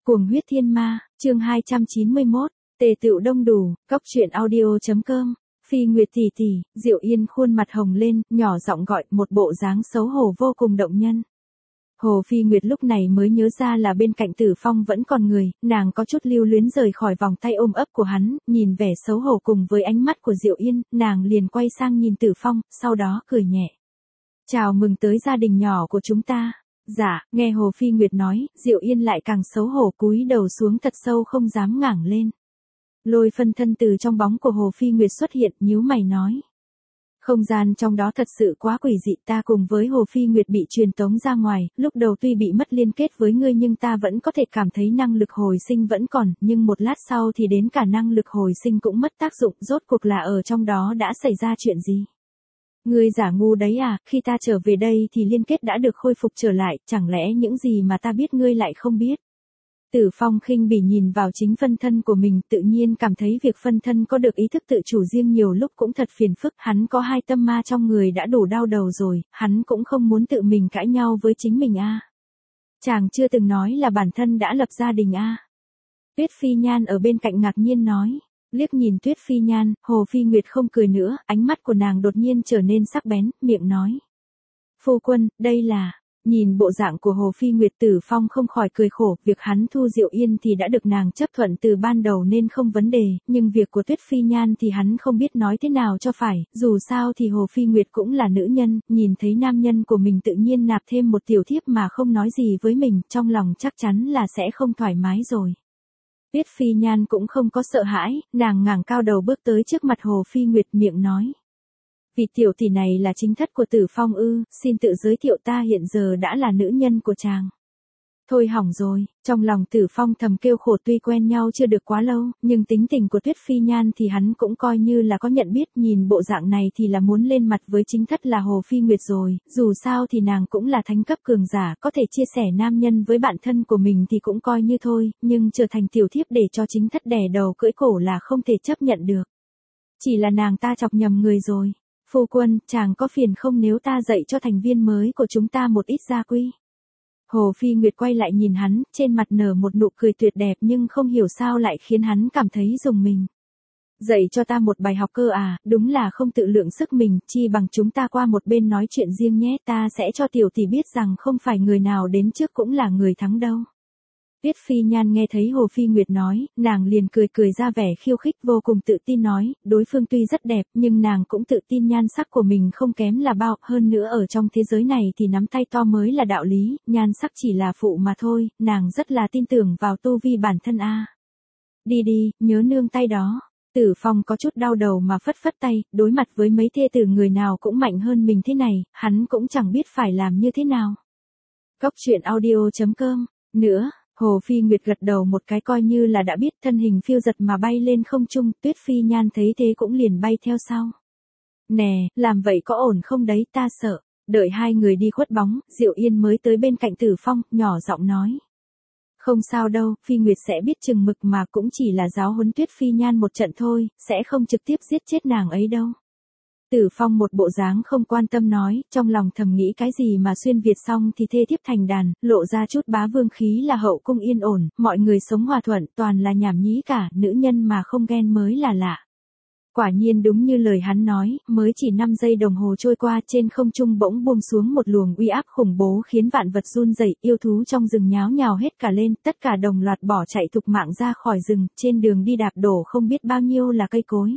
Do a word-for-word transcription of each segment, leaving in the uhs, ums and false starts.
Cuồng huyết thiên ma, chương hai trăm chín mươi mốt, tề tựu đông đủ, cóc truyện audio.com, Phi Nguyệt tỷ tỷ, Diệu Yên khuôn mặt hồng lên, nhỏ giọng gọi, một bộ dáng xấu hổ vô cùng động nhân. Hồ Phi Nguyệt lúc này mới nhớ ra là bên cạnh Tử Phong vẫn còn người, nàng có chút lưu luyến rời khỏi vòng tay ôm ấp của hắn, nhìn vẻ xấu hổ cùng với ánh mắt của Diệu Yên, nàng liền quay sang nhìn Tử Phong, sau đó cười nhẹ. Chào mừng tới gia đình nhỏ của chúng ta. Dạ, nghe Hồ Phi Nguyệt nói, Diệu Yên lại càng xấu hổ cúi đầu xuống thật sâu không dám ngẩng lên. Lôi phân thân từ trong bóng của Hồ Phi Nguyệt xuất hiện, nhíu mày nói. Không gian trong đó thật sự quá quỷ dị, ta cùng với Hồ Phi Nguyệt bị truyền tống ra ngoài, lúc đầu tuy bị mất liên kết với ngươi nhưng ta vẫn có thể cảm thấy năng lực hồi sinh vẫn còn, nhưng một lát sau thì đến cả năng lực hồi sinh cũng mất tác dụng, rốt cuộc là ở trong đó đã xảy ra chuyện gì? Ngươi giả ngu đấy à, khi ta trở về đây thì liên kết đã được khôi phục trở lại, chẳng lẽ những gì mà ta biết ngươi lại không biết? Tử Phong khinh bỉ nhìn vào chính phân thân của mình, tự nhiên cảm thấy việc phân thân có được ý thức tự chủ riêng nhiều lúc cũng thật phiền phức, hắn có hai tâm ma trong người đã đủ đau đầu rồi, hắn cũng không muốn tự mình cãi nhau với chính mình a. À. Chàng chưa từng nói là bản thân đã lập gia đình a. À. Tuyết Phi Nhan ở bên cạnh ngạc nhiên nói. Liếc nhìn Tuyết Phi Nhan, Hồ Phi Nguyệt không cười nữa, ánh mắt của nàng đột nhiên trở nên sắc bén, miệng nói. Phu quân, đây là... Nhìn bộ dạng của Hồ Phi Nguyệt, Tử Phong không khỏi cười khổ, việc hắn thu Diệu Yên thì đã được nàng chấp thuận từ ban đầu nên không vấn đề, nhưng việc của Tuyết Phi Nhan thì hắn không biết nói thế nào cho phải, dù sao thì Hồ Phi Nguyệt cũng là nữ nhân, nhìn thấy nam nhân của mình tự nhiên nạp thêm một tiểu thiếp mà không nói gì với mình, trong lòng chắc chắn là sẽ không thoải mái rồi. Tuyết Phi Nhan cũng không có sợ hãi, nàng ngẩng cao đầu bước tới trước mặt Hồ Phi Nguyệt, miệng nói. Vì tiểu tỷ này là chính thất của Tử Phong ư, xin tự giới thiệu, ta hiện giờ đã là nữ nhân của chàng. Thôi hỏng rồi, trong lòng Tử Phong thầm kêu khổ, tuy quen nhau chưa được quá lâu, nhưng tính tình của Tuyết Phi Nhan thì hắn cũng coi như là có nhận biết, nhìn bộ dạng này thì là muốn lên mặt với chính thất là Hồ Phi Nguyệt rồi, dù sao thì nàng cũng là thánh cấp cường giả, có thể chia sẻ nam nhân với bạn thân của mình thì cũng coi như thôi, nhưng trở thành tiểu thiếp để cho chính thất đè đầu cưỡi cổ là không thể chấp nhận được. Chỉ là nàng ta chọc nhầm người rồi. Phu quân, chàng có phiền không nếu ta dạy cho thành viên mới của chúng ta một ít gia quy? Hồ Phi Nguyệt quay lại nhìn hắn, trên mặt nở một nụ cười tuyệt đẹp nhưng không hiểu sao lại khiến hắn cảm thấy rùng mình. Dạy cho ta một bài học cơ à, đúng là không tự lượng sức mình, chi bằng chúng ta qua một bên nói chuyện riêng nhé, ta sẽ cho tiểu tỷ biết rằng không phải người nào đến trước cũng là người thắng đâu. Tuyết Phi Nhan nghe thấy Hồ Phi Nguyệt nói, nàng liền cười cười ra vẻ khiêu khích, vô cùng tự tin nói, đối phương tuy rất đẹp, nhưng nàng cũng tự tin nhan sắc của mình không kém là bao, hơn nữa ở trong thế giới này thì nắm tay to mới là đạo lý, nhan sắc chỉ là phụ mà thôi, nàng rất là tin tưởng vào tu vi bản thân a. Đi đi, nhớ nương tay đó. Tử Phong có chút đau đầu mà phất phất tay, đối mặt với mấy thê tử người nào cũng mạnh hơn mình thế này, hắn cũng chẳng biết phải làm như thế nào. Cóc truyện audio.com, nữa. Hồ Phi Nguyệt gật đầu một cái coi như là đã biết, thân hình phiêu giật mà bay lên không trung, Tuyết Phi Nhan thấy thế cũng liền bay theo sau. Nè, làm vậy có ổn không đấy, ta sợ. Đợi hai người đi khuất bóng, Diệu Yên mới tới bên cạnh Tử Phong, nhỏ giọng nói. Không sao đâu, Phi Nguyệt sẽ biết chừng mực mà, cũng chỉ là giáo huấn Tuyết Phi Nhan một trận thôi, sẽ không trực tiếp giết chết nàng ấy đâu. Tử Phong một bộ dáng không quan tâm nói, trong lòng thầm nghĩ cái gì mà xuyên Việt xong thì thê thiếp thành đàn, lộ ra chút bá vương khí là hậu cung yên ổn, mọi người sống hòa thuận, toàn là nhảm nhí cả, nữ nhân mà không ghen mới là lạ. Quả nhiên đúng như lời hắn nói, mới chỉ năm giây đồng hồ trôi qua, trên không trung bỗng buông xuống một luồng uy áp khủng bố khiến vạn vật run rẩy, yêu thú trong rừng nháo nhào hết cả lên, tất cả đồng loạt bỏ chạy thục mạng ra khỏi rừng, trên đường đi đạp đổ không biết bao nhiêu là cây cối.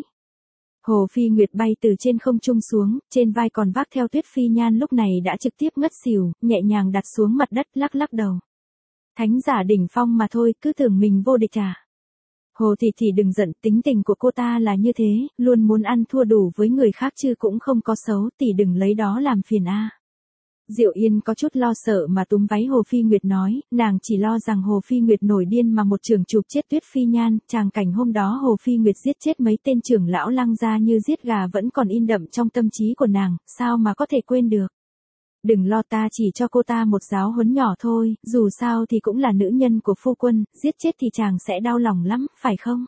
Hồ Phi Nguyệt bay từ trên không trung xuống, trên vai còn vác theo Tuyết Phi Nhan lúc này đã trực tiếp ngất xỉu, nhẹ nhàng đặt xuống mặt đất, lắc lắc đầu. Thánh giả đỉnh phong mà thôi, cứ tưởng mình vô địch à. Hồ tỷ tỷ đừng giận, tính tình của cô ta là như thế, luôn muốn ăn thua đủ với người khác chứ cũng không có xấu, tỷ đừng lấy đó làm phiền a. À. Diệu Yên có chút lo sợ mà túm váy Hồ Phi Nguyệt nói, nàng chỉ lo rằng Hồ Phi Nguyệt nổi điên mà một trường chụp chết Tuyết Phi Nhan, tràng cảnh hôm đó Hồ Phi Nguyệt giết chết mấy tên trưởng lão Lăng gia như giết gà vẫn còn in đậm trong tâm trí của nàng, sao mà có thể quên được. Đừng lo, ta chỉ cho cô ta một giáo huấn nhỏ thôi, dù sao thì cũng là nữ nhân của phu quân, giết chết thì chàng sẽ đau lòng lắm, phải không?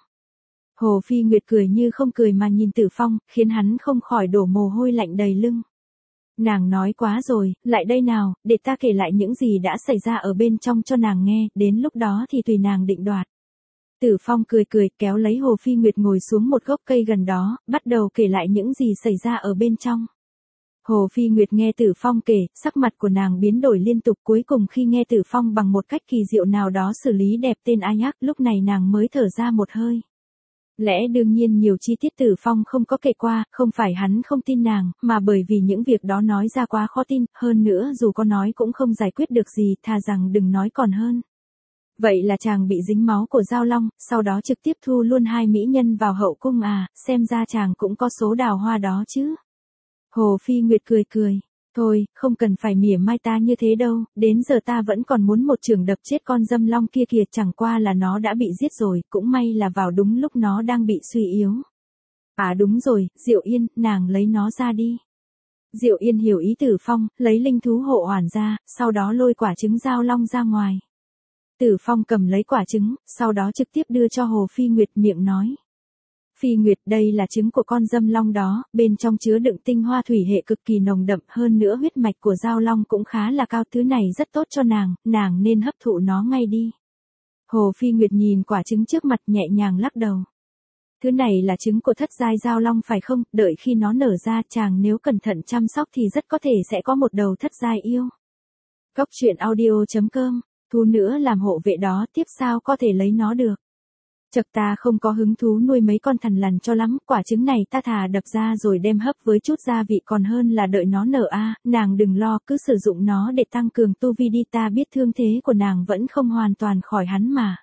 Hồ Phi Nguyệt cười như không cười mà nhìn Tử Phong, khiến hắn không khỏi đổ mồ hôi lạnh đầy lưng. Nàng nói quá rồi, lại đây nào, để ta kể lại những gì đã xảy ra ở bên trong cho nàng nghe, đến lúc đó thì tùy nàng định đoạt. Tử Phong cười cười kéo lấy Hồ Phi Nguyệt ngồi xuống một gốc cây gần đó, bắt đầu kể lại những gì xảy ra ở bên trong. Hồ Phi Nguyệt nghe Tử Phong kể, sắc mặt của nàng biến đổi liên tục, cuối cùng khi nghe Tử Phong bằng một cách kỳ diệu nào đó xử lý đẹp tên Ai Ác, lúc này nàng mới thở ra một hơi. Lẽ đương nhiên nhiều chi tiết Tử Phong không có kể qua, không phải hắn không tin nàng, mà bởi vì những việc đó nói ra quá khó tin, hơn nữa dù có nói cũng không giải quyết được gì, thà rằng đừng nói còn hơn. Vậy là chàng bị dính máu của Giao Long, sau đó trực tiếp thu luôn hai mỹ nhân vào hậu cung à, xem ra chàng cũng có số đào hoa đó chứ. Hồ Phi Nguyệt cười cười, thôi, không cần phải mỉa mai ta như thế đâu, đến giờ ta vẫn còn muốn một chưởng đập chết con dâm long kia kìa, chẳng qua là nó đã bị giết rồi, cũng may là vào đúng lúc nó đang bị suy yếu. À đúng rồi, Diệu Yên, nàng lấy nó ra đi. Diệu Yên hiểu ý Tử Phong, lấy linh thú hộ hoàn ra, sau đó lôi quả trứng Giao Long ra ngoài. Tử Phong cầm lấy quả trứng, sau đó trực tiếp đưa cho Hồ Phi Nguyệt, miệng nói. Phi Nguyệt, đây là trứng của con dâm long đó, bên trong chứa đựng tinh hoa thủy hệ cực kỳ nồng đậm, hơn nữa huyết mạch của Giao Long cũng khá là cao, thứ này rất tốt cho nàng, nàng nên hấp thụ nó ngay đi. Hồ Phi Nguyệt nhìn quả trứng trước mặt nhẹ nhàng lắc đầu. Thứ này là trứng của thất giai Giao Long phải không, đợi khi nó nở ra chàng nếu cẩn thận chăm sóc thì rất có thể sẽ có một đầu thất giai yêu. Góc truyện audio chấm com, thu nữa làm hộ vệ đó tiếp sao có thể lấy nó được. Chật, ta không có hứng thú nuôi mấy con thằn lằn cho lắm, quả trứng này ta thà đập ra rồi đem hấp với chút gia vị còn hơn là đợi nó nở a. À, nàng đừng lo, cứ sử dụng nó để tăng cường tu vi đi, ta biết thương thế của nàng vẫn không hoàn toàn khỏi hắn mà.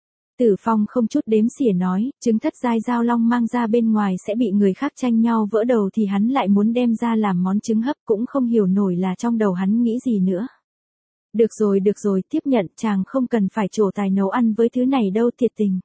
Tử Phong không chút đếm xỉa nói, trứng thất giai Giao Long mang ra bên ngoài sẽ bị người khác tranh nhau vỡ đầu thì hắn lại muốn đem ra làm món trứng hấp, cũng không hiểu nổi là trong đầu hắn nghĩ gì nữa. Được rồi được rồi, tiếp nhận, chàng không cần phải trổ tài nấu ăn với thứ này đâu, thiệt tình.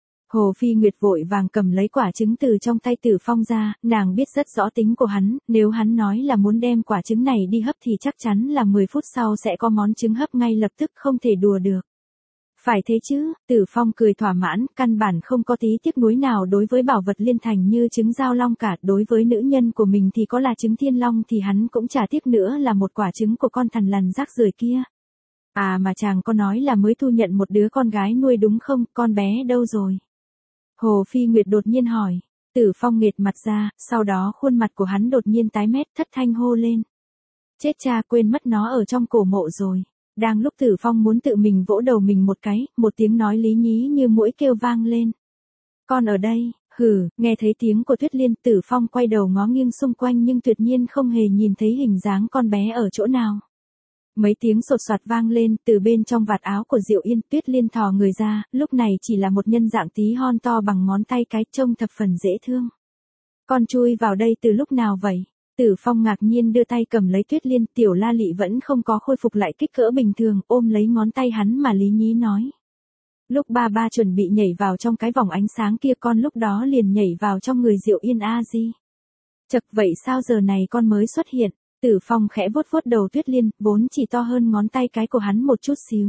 Hồ Phi Nguyệt vội vàng cầm lấy quả trứng từ trong tay Tử Phong ra, nàng biết rất rõ tính của hắn, nếu hắn nói là muốn đem quả trứng này đi hấp thì chắc chắn là mười phút sau sẽ có món trứng hấp ngay lập tức, không thể đùa được. Phải thế chứ, Tử Phong cười thỏa mãn, căn bản không có tí tiếc nuối nào đối với bảo vật liên thành như trứng Giao Long cả, đối với nữ nhân của mình thì có là trứng Thiên Long thì hắn cũng chả tiếc nữa là một quả trứng của con thằn lằn rác rưởi kia. À mà chàng có nói là mới thu nhận một đứa con gái nuôi đúng không, con bé đâu rồi? Hồ Phi Nguyệt đột nhiên hỏi. Tử Phong nghệt mặt ra, sau đó khuôn mặt của hắn đột nhiên tái mét, thất thanh hô lên. Chết cha, quên mất nó ở trong cổ mộ rồi. Đang lúc Tử Phong muốn tự mình vỗ đầu mình một cái, một tiếng nói lý nhí như muỗi kêu vang lên. Con ở đây, hừ, nghe thấy tiếng của Tuyết Liên, Tử Phong quay đầu ngó nghiêng xung quanh nhưng tuyệt nhiên không hề nhìn thấy hình dáng con bé ở chỗ nào. Mấy tiếng sột soạt vang lên, từ bên trong vạt áo của Diệu Yên, Tuyết Liên thò người ra, lúc này chỉ là một nhân dạng tí hon to bằng ngón tay cái, trông thập phần dễ thương. Con chui vào đây từ lúc nào vậy? Tử Phong ngạc nhiên đưa tay cầm lấy Tuyết Liên, Tiểu La Lị vẫn không có khôi phục lại kích cỡ bình thường, ôm lấy ngón tay hắn mà lý nhí nói. Lúc ba ba chuẩn bị nhảy vào trong cái vòng ánh sáng kia con lúc đó liền nhảy vào trong người Diệu Yên a di. Chật, vậy sao giờ này con mới xuất hiện? Tử Phong khẽ vuốt vuốt đầu Tuyết Liên, vốn chỉ to hơn ngón tay cái của hắn một chút xíu.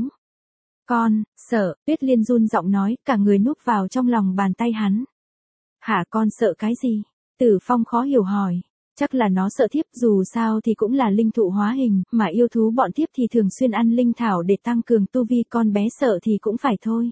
Con, sợ, Tuyết Liên run giọng nói, cả người núp vào trong lòng bàn tay hắn. Hả, con sợ cái gì? Tử Phong khó hiểu hỏi. Chắc là nó sợ thiếp, dù sao thì cũng là linh thụ hóa hình, mà yêu thú bọn thiếp thì thường xuyên ăn linh thảo để tăng cường tu vi, con bé sợ thì cũng phải thôi.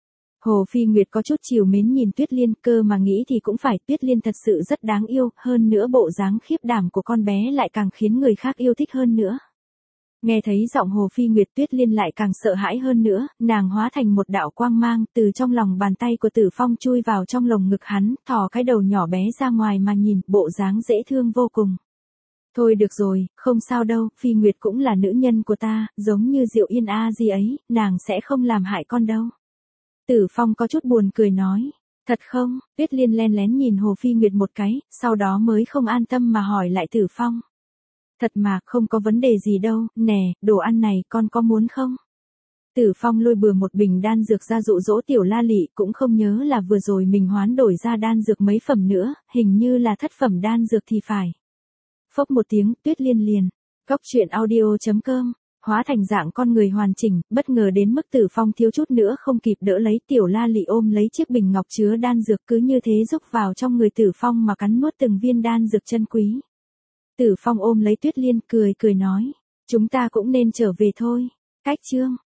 Hồ Phi Nguyệt có chút trìu mến nhìn Tuyết Liên, cơ mà nghĩ thì cũng phải, Tuyết Liên thật sự rất đáng yêu, hơn nữa bộ dáng khiếp đảm của con bé lại càng khiến người khác yêu thích hơn nữa. Nghe thấy giọng Hồ Phi Nguyệt, Tuyết Liên lại càng sợ hãi hơn nữa, nàng hóa thành một đạo quang mang, từ trong lòng bàn tay của Tử Phong chui vào trong lồng ngực hắn, thò cái đầu nhỏ bé ra ngoài mà nhìn, bộ dáng dễ thương vô cùng. Thôi được rồi, không sao đâu, Phi Nguyệt cũng là nữ nhân của ta, giống như Diệu Yên a di ấy, nàng sẽ không làm hại con đâu. Tử Phong có chút buồn cười nói. Thật không? Tuyết Liên len lén nhìn Hồ Phi Nguyệt một cái, sau đó mới không an tâm mà hỏi lại Tử Phong. Thật mà, không có vấn đề gì đâu, nè, đồ ăn này con có muốn không? Tử Phong lôi bừa một bình đan dược ra dụ dỗ Tiểu La Lị, cũng không nhớ là vừa rồi mình hoán đổi ra đan dược mấy phẩm nữa, hình như là thất phẩm đan dược thì phải. Phốc một tiếng, Tuyết Liên liền. Góc truyện audio chấm com. Hóa thành dạng con người hoàn chỉnh, bất ngờ đến mức Tử Phong thiếu chút nữa không kịp đỡ lấy, Tiểu La Lị ôm lấy chiếc bình ngọc chứa đan dược cứ như thế rúc vào trong người Tử Phong mà cắn nuốt từng viên đan dược chân quý. Tử Phong ôm lấy Tuyết Liên cười cười nói. Chúng ta cũng nên trở về thôi. Cách chương.